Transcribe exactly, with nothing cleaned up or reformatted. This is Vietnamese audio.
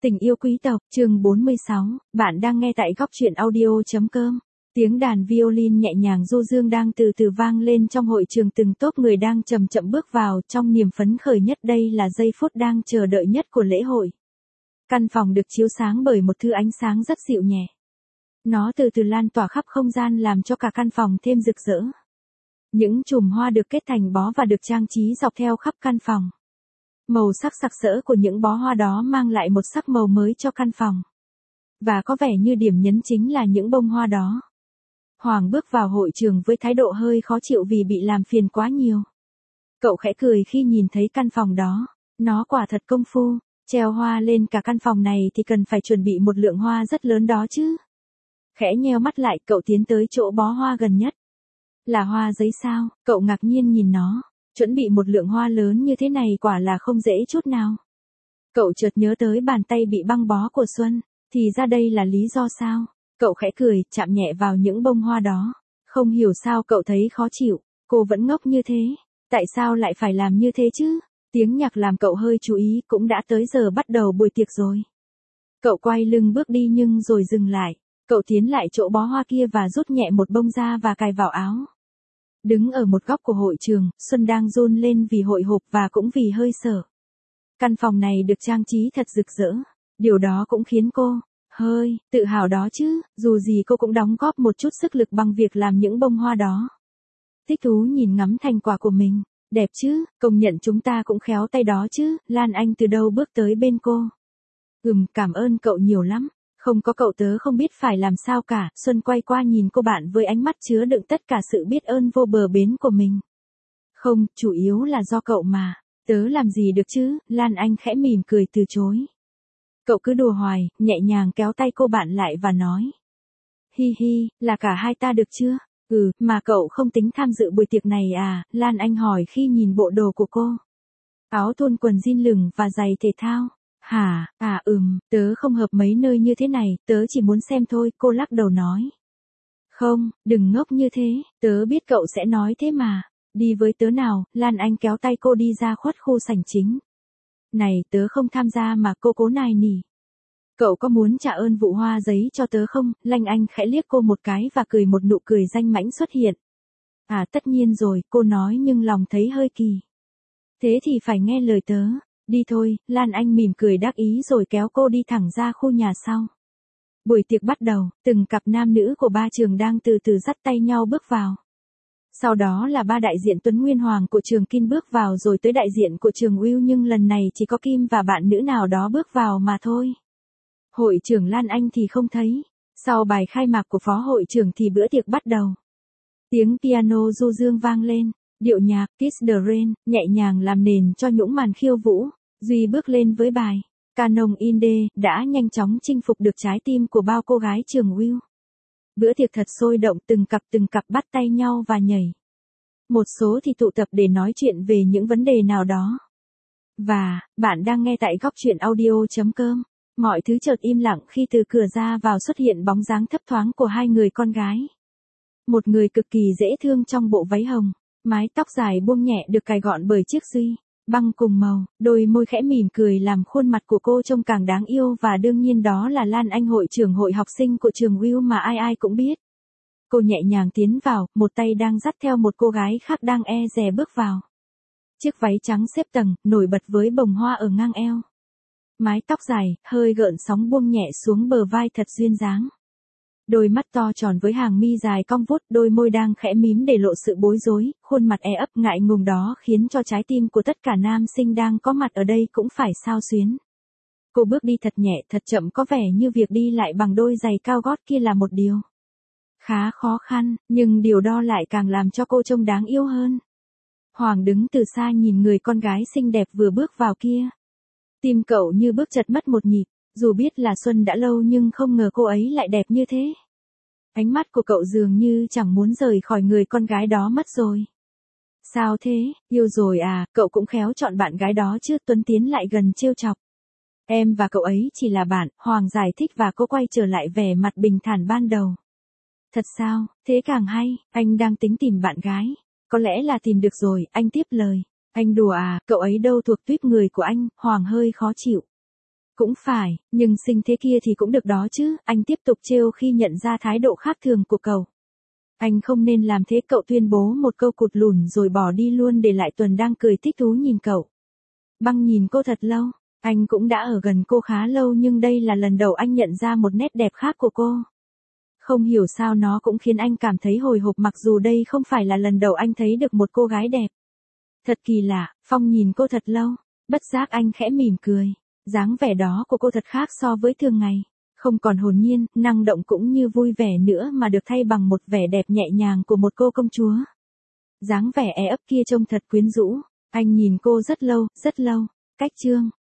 Tình yêu quý tộc, chương bốn mươi sáu, bạn đang nghe tại góc truyện audio.com. Tiếng đàn violin nhẹ nhàng du dương đang từ từ vang lên trong hội trường, từng tốp người đang chậm chậm bước vào trong niềm phấn khởi nhất. Đây là giây phút đang chờ đợi nhất của lễ hội. Căn phòng được chiếu sáng bởi một thứ ánh sáng rất dịu nhẹ. Nó từ từ lan tỏa khắp không gian làm cho cả căn phòng thêm rực rỡ. Những chùm hoa được kết thành bó và được trang trí dọc theo khắp căn phòng. Màu sắc sặc sỡ của những bó hoa đó mang lại một sắc màu mới cho căn phòng. Và có vẻ như điểm nhấn chính là những bông hoa đó. Hoàng bước vào hội trường với thái độ hơi khó chịu vì bị làm phiền quá nhiều. Cậu khẽ cười khi nhìn thấy căn phòng đó. Nó quả thật công phu, treo hoa lên cả căn phòng này thì cần phải chuẩn bị một lượng hoa rất lớn đó chứ. Khẽ nheo mắt lại, cậu tiến tới chỗ bó hoa gần nhất. Là hoa giấy sao? Cậu ngạc nhiên nhìn nó. Chuẩn bị một lượng hoa lớn như thế này quả là không dễ chút nào. Cậu chợt nhớ tới bàn tay bị băng bó của Xuân, thì ra đây là lý do sao? Cậu khẽ cười, chạm nhẹ vào những bông hoa đó. Không hiểu sao cậu thấy khó chịu, cô vẫn ngốc như thế. Tại sao lại phải làm như thế chứ? Tiếng nhạc làm cậu hơi chú ý, cũng đã tới giờ bắt đầu buổi tiệc rồi. Cậu quay lưng bước đi nhưng rồi dừng lại. Cậu tiến lại chỗ bó hoa kia và rút nhẹ một bông ra và cài vào áo. Đứng ở một góc của hội trường, Xuân đang run lên vì hồi hộp và cũng vì hơi sợ. Căn phòng này được trang trí thật rực rỡ. Điều đó cũng khiến cô hơi tự hào đó chứ, dù gì cô cũng đóng góp một chút sức lực bằng việc làm những bông hoa đó. Thích thú nhìn ngắm thành quả của mình. Đẹp chứ, công nhận chúng ta cũng khéo tay đó chứ. Lan Anh từ đâu bước tới bên cô. Ừm, cảm ơn cậu nhiều lắm. Không có cậu tớ không biết phải làm sao cả. Xuân quay qua nhìn cô bạn với ánh mắt chứa đựng tất cả sự biết ơn vô bờ bến của mình. Không, chủ yếu là do cậu mà. Tớ làm gì được chứ? Lan Anh khẽ mỉm cười từ chối. Cậu cứ đùa hoài, nhẹ nhàng kéo tay cô bạn lại và nói. Hi hi, là cả hai ta được chưa? Ừ, mà cậu không tính tham dự buổi tiệc này à? Lan Anh hỏi khi nhìn bộ đồ của cô. Áo thun quần jean lửng và giày thể thao. Hả, à ừm, tớ không hợp mấy nơi như thế này, tớ chỉ muốn xem thôi, cô lắc đầu nói. Không, đừng ngốc như thế, tớ biết cậu sẽ nói thế mà. Đi với tớ nào, Lan Anh kéo tay cô đi ra khuất khu sảnh chính. Này, tớ không tham gia mà, cô cố nài nỉ. Cậu có muốn trả ơn vụ hoa giấy cho tớ không? Lan Anh khẽ liếc cô một cái và cười một nụ cười danh mãnh xuất hiện. À tất nhiên rồi, cô nói nhưng lòng thấy hơi kỳ. Thế thì phải nghe lời tớ. Đi thôi, Lan Anh mỉm cười đắc ý rồi kéo cô đi thẳng ra khu nhà sau. Buổi tiệc bắt đầu, từng cặp nam nữ của ba trường đang từ từ dắt tay nhau bước vào. Sau đó là ba đại diện Tuấn Nguyên Hoàng của trường Kim bước vào rồi tới đại diện của trường Will, nhưng lần này chỉ có Kim và bạn nữ nào đó bước vào mà thôi. Hội trưởng Lan Anh thì không thấy. Sau bài khai mạc của phó hội trưởng thì bữa tiệc bắt đầu. Tiếng piano du dương vang lên. Điệu nhạc Kiss the Rain nhẹ nhàng làm nền cho những màn khiêu vũ. Duy bước lên với bài Canon in D đã nhanh chóng chinh phục được trái tim của bao cô gái trường Will. Bữa tiệc thật sôi động, từng cặp từng cặp bắt tay nhau và nhảy. Một số thì tụ tập để nói chuyện về những vấn đề nào đó. Và, bạn đang nghe tại góc truyện audio.com. Mọi thứ chợt im lặng khi từ cửa ra vào xuất hiện bóng dáng thấp thoáng của hai người con gái. Một người cực kỳ dễ thương trong bộ váy hồng. Mái tóc dài buông nhẹ được cài gọn bởi chiếc duy băng cùng màu, đôi môi khẽ mỉm cười làm khuôn mặt của cô trông càng đáng yêu, và đương nhiên đó là Lan Anh, hội trưởng hội học sinh của trường Will mà ai ai cũng biết. Cô nhẹ nhàng tiến vào, một tay đang dắt theo một cô gái khác đang e dè bước vào. Chiếc váy trắng xếp tầng, nổi bật với bông hoa ở ngang eo. Mái tóc dài, hơi gợn sóng buông nhẹ xuống bờ vai thật duyên dáng. Đôi mắt to tròn với hàng mi dài cong vút, đôi môi đang khẽ mím để lộ sự bối rối, khuôn mặt e ấp ngại ngùng đó khiến cho trái tim của tất cả nam sinh đang có mặt ở đây cũng phải xao xuyến. Cô bước đi thật nhẹ, thật chậm, có vẻ như việc đi lại bằng đôi giày cao gót kia là một điều khá khó khăn, nhưng điều đó lại càng làm cho cô trông đáng yêu hơn. Hoàng đứng từ xa nhìn người con gái xinh đẹp vừa bước vào kia. Tim cậu như bước chật mất một nhịp. Dù biết là Xuân đã lâu nhưng không ngờ cô ấy lại đẹp như thế. Ánh mắt của cậu dường như chẳng muốn rời khỏi người con gái đó mất rồi. Sao thế, yêu rồi à? Cậu cũng khéo chọn bạn gái đó chứ. Tuấn tiến lại gần trêu chọc. Em và cậu ấy chỉ là bạn, Hoàng giải thích, và cô quay trở lại vẻ mặt bình thản ban đầu. Thật sao, thế càng hay, anh đang tính tìm bạn gái. Có lẽ là tìm được rồi, anh tiếp lời. Anh đùa à, cậu ấy đâu thuộc tuýp người của anh. Hoàng hơi khó chịu. Cũng phải, nhưng sinh thế kia thì cũng được đó chứ, anh tiếp tục trêu khi nhận ra thái độ khác thường của cậu. Anh không nên làm thế, cậu tuyên bố một câu cụt lủn rồi bỏ đi luôn để lại Tuần đang cười thích thú nhìn cậu. Băng nhìn cô thật lâu, anh cũng đã ở gần cô khá lâu nhưng đây là lần đầu anh nhận ra một nét đẹp khác của cô. Không hiểu sao nó cũng khiến anh cảm thấy hồi hộp mặc dù đây không phải là lần đầu anh thấy được một cô gái đẹp. Thật kỳ lạ, Phong nhìn cô thật lâu, bất giác anh khẽ mỉm cười. Dáng vẻ đó của cô thật khác so với thường ngày. Không còn hồn nhiên, năng động cũng như vui vẻ nữa mà được thay bằng một vẻ đẹp nhẹ nhàng của một cô công chúa. Dáng vẻ e ấp kia trông thật quyến rũ. Anh nhìn cô rất lâu, rất lâu. Cách chương